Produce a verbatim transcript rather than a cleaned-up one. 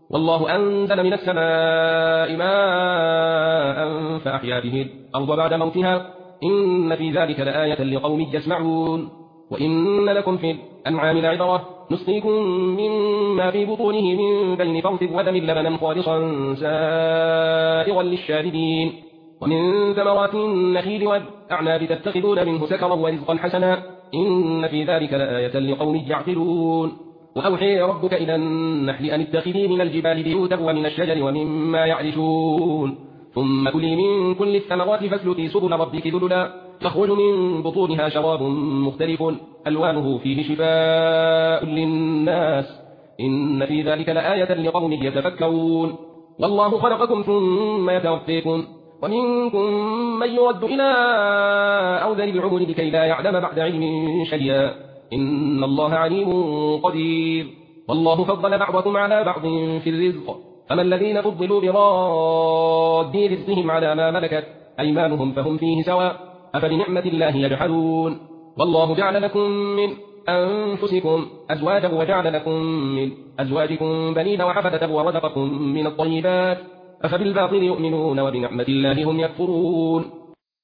والله أنزل من السماء ماء فأحيا به الأرض بعد موتها إن في ذلك لآية لقوم يسمعون وإن لكم في الأنعام لعبرة نسقيكم مما في بطونه من بين فرث ودم لبنا خالصا سائغا للشاربين ومن ثمرات النخيل والأعناب تتخذون منه سكرا ورزقا حسنا إن في ذلك لآية لقوم يعقلون وأوحي ربك إلى النحل أن اتخذي من الجبال بيوتا ومن الشجر ومما يعرشون ثم كلي من كل الثمرات فاسلكي سبل ربك ذللا تخرج من بطونها شراب مختلف ألوانه فيه شفاء للناس إن في ذلك لآية لقوم يتفكرون والله خلقكم ثم يتوفيكم ومنكم من يرد إلى أرذل العمر لكي لا يعلم بعد علم شيئا إن الله عليم قدير والله فضل بعضكم على بعض في الرزق فما الذين فضلوا براد رزقهم على ما ملكت أيمانهم فهم فيه سواء أفبنعمة الله يجحدون والله جعل لكم من أنفسكم أزواجا وجعل لكم من أزواجكم بنين وحفدة ورزقكم من الطيبات أفبالباطل يؤمنون وبنعمة الله هم يكفرون